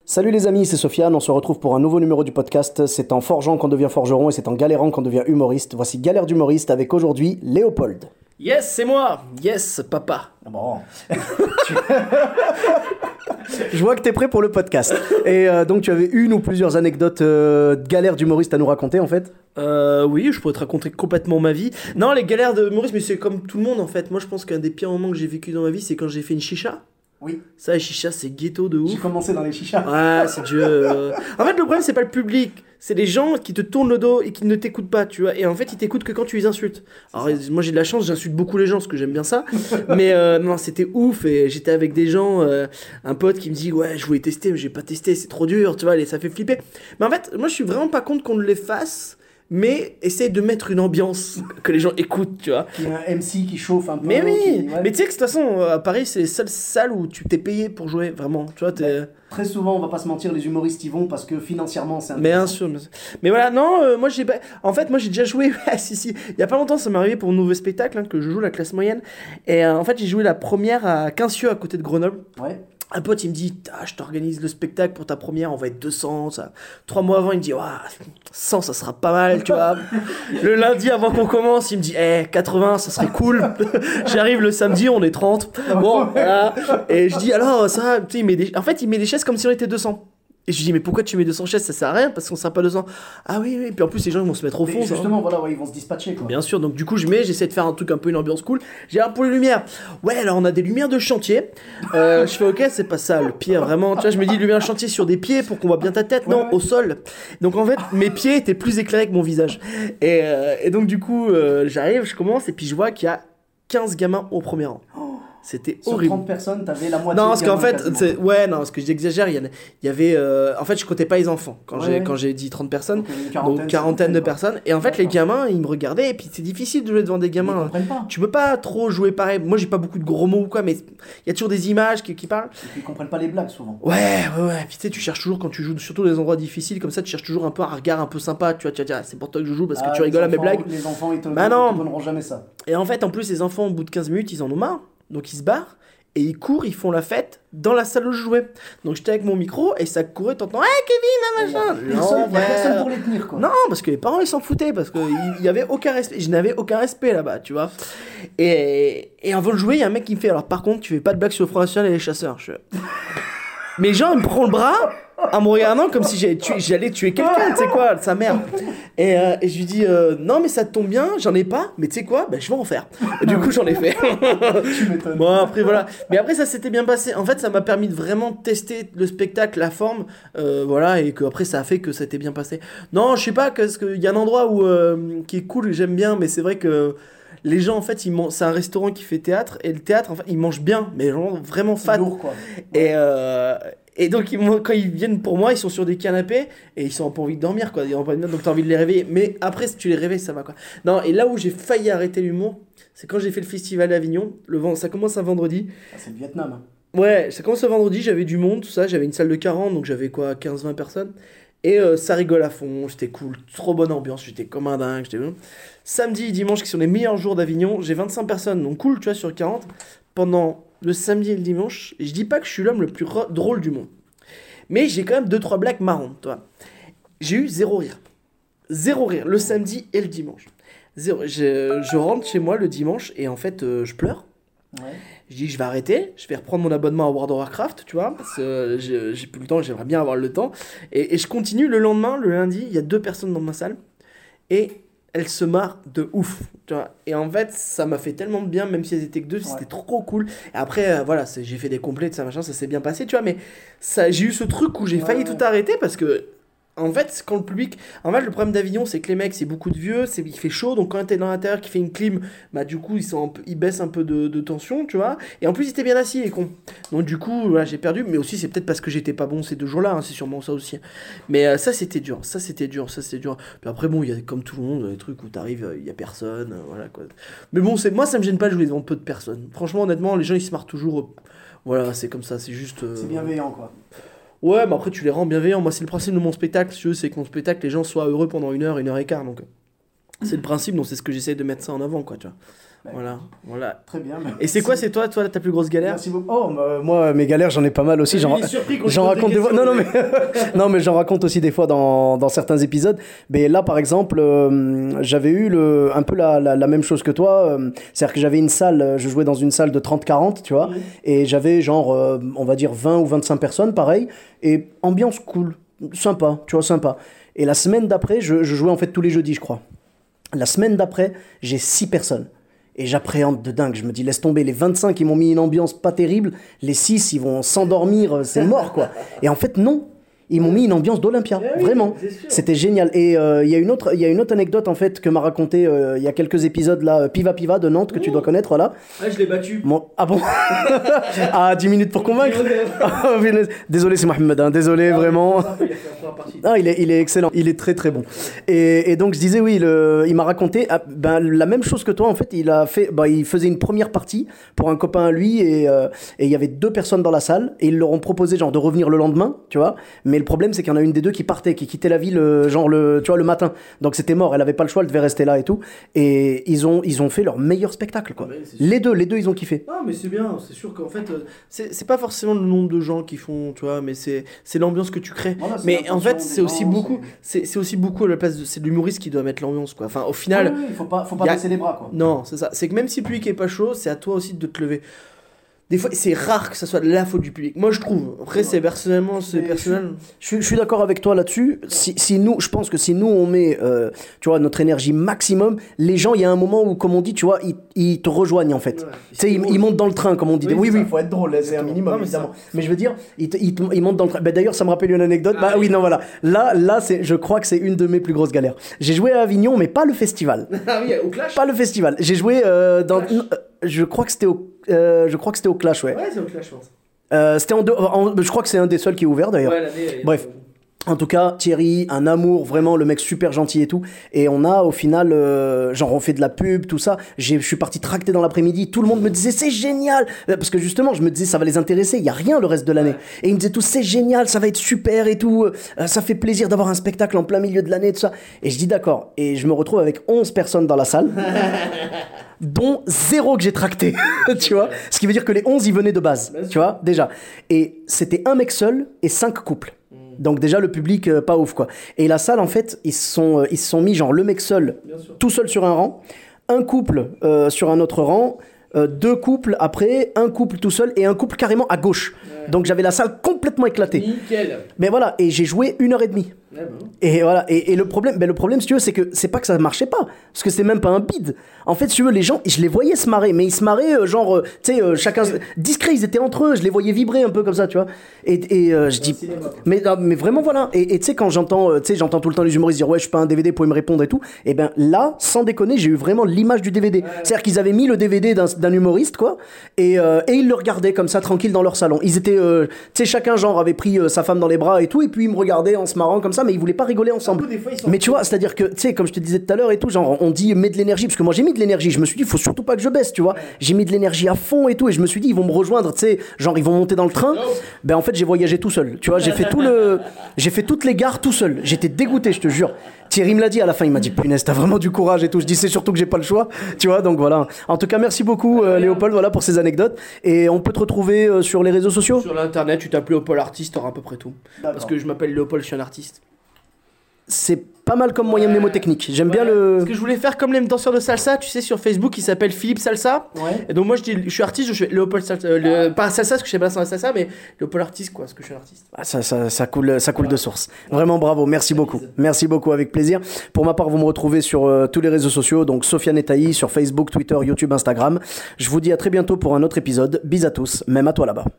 Salut les amis, c'est Sofiane, on se retrouve pour un nouveau numéro du podcast. C'est en forgeant qu'on devient forgeron et c'est en galérant qu'on devient humoriste. Voici Galère d'humoriste avec aujourd'hui Léopold. Yes, c'est moi. Yes, papa. Bon. Je vois que t'es prêt pour le podcast. Et donc tu avais une ou plusieurs anecdotes de galères d'humoriste à nous raconter en fait. Oui, je pourrais te raconter complètement ma vie. Non, les galères de Maurice, mais c'est comme tout le monde en fait. Moi, je pense qu'un des pires moments que j'ai vécu dans ma vie, c'est quand j'ai fait une chicha. Oui. Ça, les chichas, c'est ghetto de ouf. J'ai commencé dans les chichas. Ouais, c'est Dieu. En fait, le problème, c'est pas le public. C'est les gens qui te tournent le dos et qui ne t'écoutent pas, tu vois. Et en fait, ils t'écoutent que quand tu les insultes. Alors, moi, j'ai de la chance, j'insulte beaucoup les gens parce que j'aime bien ça. Mais non, c'était ouf. Et j'étais avec des gens, un pote qui me dit, ouais, je voulais tester, mais j'ai pas testé, c'est trop dur, tu vois, et ça fait flipper. Mais en fait, moi, je suis vraiment pas contre qu'on les fasse. Mais essaye de mettre une ambiance que les gens écoutent, tu vois. Il y a un MC qui chauffe un peu. Mais oui, ouais. mais tu sais que de toute façon, à Paris, c'est les seules salles où tu t'es payé pour jouer, vraiment. Tu vois, Très souvent, on va pas se mentir, les humoristes y vont parce que financièrement, c'est Bien intéressant. sûr, bien sûr. Mais voilà, non, moi j'ai pas. En fait, moi j'ai déjà joué. Si. Il y a pas longtemps, ça m'est arrivé pour un nouveau spectacle que je joue, la classe moyenne. Et en fait, j'ai joué la première à Quincieux, à côté de Grenoble. Ouais. Un pote, il me dit, je t'organise le spectacle pour ta première, on va être 200. Ça. 3 mois avant, il me dit, 100, ça sera pas mal, tu vois. Le lundi, avant qu'on commence, il me dit, 80, ça serait cool. J'arrive le samedi, on est 30. Bon, voilà. Et je dis, alors, ça, tu sais, en fait, il met des chaises comme si on était 200. Et je lui dis, mais pourquoi tu mets 200 chaises? Ça sert à rien parce qu'on sera pas 200. Ah oui, oui. Puis en plus, les gens ils vont se mettre au fond. Mais justement, voilà, ouais, ils vont se dispatcher quoi. Bien sûr, donc du coup, j'essaie de faire un truc un peu une ambiance cool. J'ai un pour les lumières. Ouais, alors on a des lumières de chantier. Je fais, ok, c'est pas ça le pire, vraiment. Tu vois, je me dis, lumière de chantier sur des pieds pour qu'on voit bien ta tête. Non, Ouais. au sol. Donc en fait, mes pieds étaient plus éclairés que mon visage. Et donc du coup, j'arrive, je commence et puis je vois qu'il y a 15 gamins au premier rang. C'était Sur horrible. 30 personnes, t'avais la moitié. Non, parce de qu'en gamins, fait, quasiment. ouais, non, parce que j'exagère, il y avait. En fait, je comptais pas les enfants quand Ouais. quand j'ai dit 30 personnes. Donc, une Donc, quarantaine de cinquantaine, quoi. personnes. Et en fait, les gamins, ils me regardaient, et puis c'est difficile de jouer devant des Ils gamins. comprennent pas. Tu peux pas trop jouer pareil. Moi, j'ai pas beaucoup de gros mots ou quoi, mais il y a toujours des images qui parlent. Et puis ils comprennent pas les blagues souvent. Ouais. Puis tu sais, tu cherches toujours, quand tu joues, surtout les endroits difficiles, comme ça, tu cherches toujours un peu un regard un peu sympa. Tu vas dire, c'est pour toi que je joue parce que tu les rigoles à mes enfants- blagues. Les enfants, ils te, Bah ils non. te donneront jamais ça. Et en fait, en plus, les enfants, au bout de 15 minutes, ils en ont marre. Donc, ils se barrent. Et ils courent, ils font la fête dans la salle où je jouais. Donc j'étais avec mon micro et ça courait, t'entends, hey Kevin, machin. Il y a personne pour les tenir quoi. Non, parce que les parents ils s'en foutaient, parce qu'il y avait aucun respect. Je n'avais aucun respect là-bas, tu vois. Et avant de jouer, il y a un mec qui me fait, alors par contre, tu fais pas de blagues sur le Front National et les chasseurs. Mais genre, il me prend le bras en me regardant comme si j'allais tuer quelqu'un, tu sais quoi, sa mère. Et je lui dis, non, mais ça te tombe bien, j'en ai pas, mais tu sais quoi, je vais en faire. Et du coup, j'en ai fait. Tu m'étonnes. Bon, après, voilà. Mais après, ça s'était bien passé. En fait, ça m'a permis de vraiment tester le spectacle, la forme, voilà, et que après, ça a fait que ça s'était bien passé. Non, je sais pas, parce qu'il y a un endroit où, qui est cool, que j'aime bien, mais c'est vrai que. Les gens, en fait, c'est un restaurant qui fait théâtre, et le théâtre, en fait, ils mangent bien, mais vraiment C'est fat. lourd quoi. Et donc, quand ils viennent pour moi, ils sont sur des canapés, et ils ont pas envie de dormir, quoi. Ils ont pas envie de... Donc, t'as envie de les réveiller. Mais après, si tu les réveilles, ça va, quoi. Non, et là où j'ai failli arrêter l'humour, c'est quand j'ai fait le festival d'Avignon. Ça commence un vendredi. Ah, c'est le Vietnam. Hein. Ouais, ça commence un vendredi, j'avais du monde, tout ça. J'avais une salle de 40, donc j'avais quoi, 15-20 personnes. Et ça rigole à fond, c'était cool, trop bonne ambiance, j'étais comme un dingue, j'étais bon. Samedi et dimanche, qui sont les meilleurs jours d'Avignon, j'ai 25 personnes, donc cool, tu vois, sur 40. Pendant le samedi et le dimanche, je dis pas que je suis l'homme le plus drôle du monde. Mais j'ai quand même 2-3 blagues marrantes, toi. J'ai eu 0 rire. 0 rire, le samedi et le dimanche. Je rentre chez moi le dimanche et en fait, je pleure. Ouais. Je dis, je vais arrêter, je vais reprendre mon abonnement à World of Warcraft, tu vois, parce que j'ai plus le temps, j'aimerais bien avoir le temps. Et je continue le lendemain, le lundi, il y a 2 personnes dans ma salle, et elles se marrent de ouf, tu vois. Et en fait, ça m'a fait tellement de bien, même si elles étaient que 2, c'était trop cool. Et après, voilà, j'ai fait des complets, ça machin, ça s'est bien passé, tu vois, mais j'ai eu ce truc où j'ai failli tout arrêter, parce que... En fait, quand le public... En fait, le problème d'Avignon, c'est que les mecs, c'est beaucoup de vieux, il fait chaud, donc quand t'es dans l'intérieur qui fait une clim, bah du coup, ils baissent un peu de tension, tu vois. Et en plus, ils étaient bien assis, les cons. Donc du coup, voilà, j'ai perdu, mais aussi, c'est peut-être parce que j'étais pas bon ces 2 jours-là, hein, c'est sûrement ça aussi. Mais ça, c'était dur, Puis après, bon, il y a comme tout le monde, des trucs où t'arrives, il y a personne, voilà, quoi. Mais bon, moi, ça me gêne pas de jouer devant peu de personnes. Franchement, honnêtement, les gens, ils se marrent toujours... Voilà, c'est comme ça, c'est juste... C'est bienveillant quoi. Ouais, mais après tu les rends bienveillants. Moi, c'est le principe de mon spectacle, si tu veux, c'est que mon spectacle, les gens soient heureux pendant 1 heure et quart. Donc, c'est le principe, donc c'est ce que j'essaie de mettre ça en avant, quoi, tu vois. Voilà. Très bien. Et c'est quoi, c'est toi ta plus grosse galère? Merci beaucoup. Oh, moi, mes galères, j'en ai pas mal aussi. Il est surpris quand J'en je pose raconte des des fois. questions, Non, mais non, mais j'en raconte aussi des fois dans certains épisodes. Mais là, par exemple, j'avais eu un peu la même chose que toi. C'est-à-dire que j'avais une salle, je jouais dans une salle de 30-40, tu vois, et j'avais genre, on va dire 20 ou 25 personnes, pareil, et ambiance cool, sympa, tu vois, sympa. Et la semaine d'après, je jouais en fait tous les jeudis, je crois. La semaine d'après, j'ai 6 personnes. Et j'appréhende de dingue. Je me dis, laisse tomber. Les 25, ils m'ont mis une ambiance pas terrible. Les 6, ils vont s'endormir. C'est mort, quoi. Et en fait, non. Ils m'ont mis une ambiance d'Olympia. Oui, vraiment. C'était génial. Et il y a une autre anecdote, en fait, que m'a raconté il y a quelques épisodes, là, Piva de Nantes, que tu dois connaître, voilà. Ah, je l'ai battu. Ah bon. Ah, 10 minutes pour convaincre. Désolé, c'est Mohamed. Hein. Désolé, vraiment. Ah, il est excellent. Il est très, très bon. Et donc, je disais, oui, il m'a raconté la même chose que toi, en fait. Il faisait une première partie pour un copain à lui et il y avait 2 personnes dans la salle et ils leur ont proposé, genre, de revenir le lendemain, tu vois. Mais le problème, c'est qu'il y en a une des 2 qui partait, qui quittait la ville, genre, tu vois, le matin. Donc, c'était mort. Elle avait pas le choix, elle devait rester là et tout. Et ils ont fait leur meilleur spectacle, quoi. Les deux, ils ont kiffé. Ah, mais c'est bien. C'est sûr qu'en fait, c'est pas forcément le nombre de gens qui font, tu vois, mais c'est l'ambiance que tu crées. Voilà, mais en fait, c'est aussi beaucoup à la place c'est l'humoriste qui doit mettre l'ambiance, quoi. Enfin, au final, il faut pas baisser les bras, quoi. Non, c'est ça. C'est que même si le public est pas chaud, c'est à toi aussi de te lever. Des fois, c'est rare que ça soit de la faute du public. Moi, je trouve. Après, c'est personnel. Je suis d'accord avec toi là-dessus. Je pense que si nous, on met, tu vois, notre énergie maximum, les gens, il y a un moment où, comme on dit, tu vois, ils te rejoignent, en fait. Ouais, tu sais, ils montent dans le train, comme on dit. Oui, il faut être drôle, c'est un minimum, non, évidemment. Mais je veux dire, ils montent dans le train. D'ailleurs, ça me rappelle une anecdote. Non, voilà. Là, je crois que c'est une de mes plus grosses galères. J'ai joué à Avignon, mais pas le festival. Ah oui, au Clash. Pas le festival. J'ai joué dans... Je crois que c'était au Clash, ouais. Ouais, c'est au Clash, je pense. Je crois que c'est un des seuls qui est ouvert, d'ailleurs. Ouais, l'année... Bref. En tout cas, Thierry, un amour, vraiment, le mec super gentil et tout. Et on a, au final, genre, on fait de la pub, tout ça. Je suis parti tracter dans l'après-midi. Tout le monde me disait, c'est génial. Parce que justement, je me disais, ça va les intéresser. Il n'y a rien le reste de l'année. Et ils me disaient tous, c'est génial, ça va être super et tout. Ça fait plaisir d'avoir un spectacle en plein milieu de l'année, tout ça. Et je dis, d'accord. Et je me retrouve avec 11 personnes dans la salle. Dont 0 que j'ai tracté, tu vois. Ce qui veut dire que les 11, ils venaient de base, tu vois, déjà. Et c'était un mec seul et 5 couples. Donc déjà, le public, pas ouf, quoi. Et la salle, en fait, ils se sont mis, genre, le mec seul, tout seul sur un rang, un couple sur un autre rang, 2 couples après, un couple tout seul et un couple carrément à gauche. Ouais. Donc j'avais la salle complètement éclatée. Nickel. Mais voilà, et j'ai joué 1h30. Ouais, bon. Et voilà, et le problème, si tu veux, c'est que c'est pas que ça marchait pas, parce que c'est même pas un bide. En fait, si tu veux, les gens, je les voyais se marrer, mais ils se marraient, tu sais, chacun discret, ils étaient entre eux, je les voyais vibrer un peu comme ça, tu vois. Et je dis, mais vraiment, voilà. Et tu sais, quand j'entends tout le temps les humoristes dire, ouais, je suis pas un DVD, vous pouvez me répondre et tout. Et ben là, sans déconner, j'ai eu vraiment l'image du DVD. Ouais. C'est-à-dire qu'ils avaient mis le DVD d'un humoriste, quoi, et ils le regardaient comme ça, tranquille dans leur salon. Ils étaient, tu sais, chacun, genre, avait pris sa femme dans les bras et tout, et puis ils me regardaient en se marrant comme ça, mais ils voulaient pas rigoler ensemble. Mais tu vois, c'est-à-dire que, tu sais, comme je te disais tout à l'heure et tout, genre, on dit, mets de l'énergie, parce que moi j'ai mis de l'énergie, je me suis dit, il faut surtout pas que je baisse, tu vois. J'ai mis de l'énergie à fond et tout, et je me suis dit, ils vont me rejoindre, tu sais, genre, ils vont monter dans le train. Ben, en fait, j'ai voyagé tout seul, tu vois, j'ai fait toutes les gares tout seul. J'étais dégoûté, je te jure. Thierry me l'a dit à la fin, il m'a dit, punaise, t'as vraiment du courage et tout. Je dis, c'est surtout que j'ai pas le choix, tu vois, donc voilà. En tout cas, merci beaucoup, Léopold, voilà, pour ces anecdotes. Et on peut te retrouver sur les réseaux sociaux? Sur l'internet, tu tapes Léopold artiste, t'auras à peu près tout. Parce que je m'appelle Léopold, je suis un artiste. C'est pas mal comme moyen mnémotechnique. J'aime bien le... Parce que je voulais faire comme les danseurs de salsa, tu sais, sur Facebook, il s'appelle Philippe Salsa. Ouais. Et donc moi, je suis artiste, je suis Léopold Salsa. Pas salsa, parce que je sais pas dans la salsa, mais Léopold artiste, quoi, parce que je suis un artiste. Ah, ça coule de source. Vraiment bravo, merci beaucoup. Merci beaucoup, avec plaisir. Pour ma part, vous me retrouvez sur tous les réseaux sociaux, donc Sofiane Etaï, sur Facebook, Twitter, YouTube, Instagram. Je vous dis à très bientôt pour un autre épisode. Bis à tous, même à toi là-bas.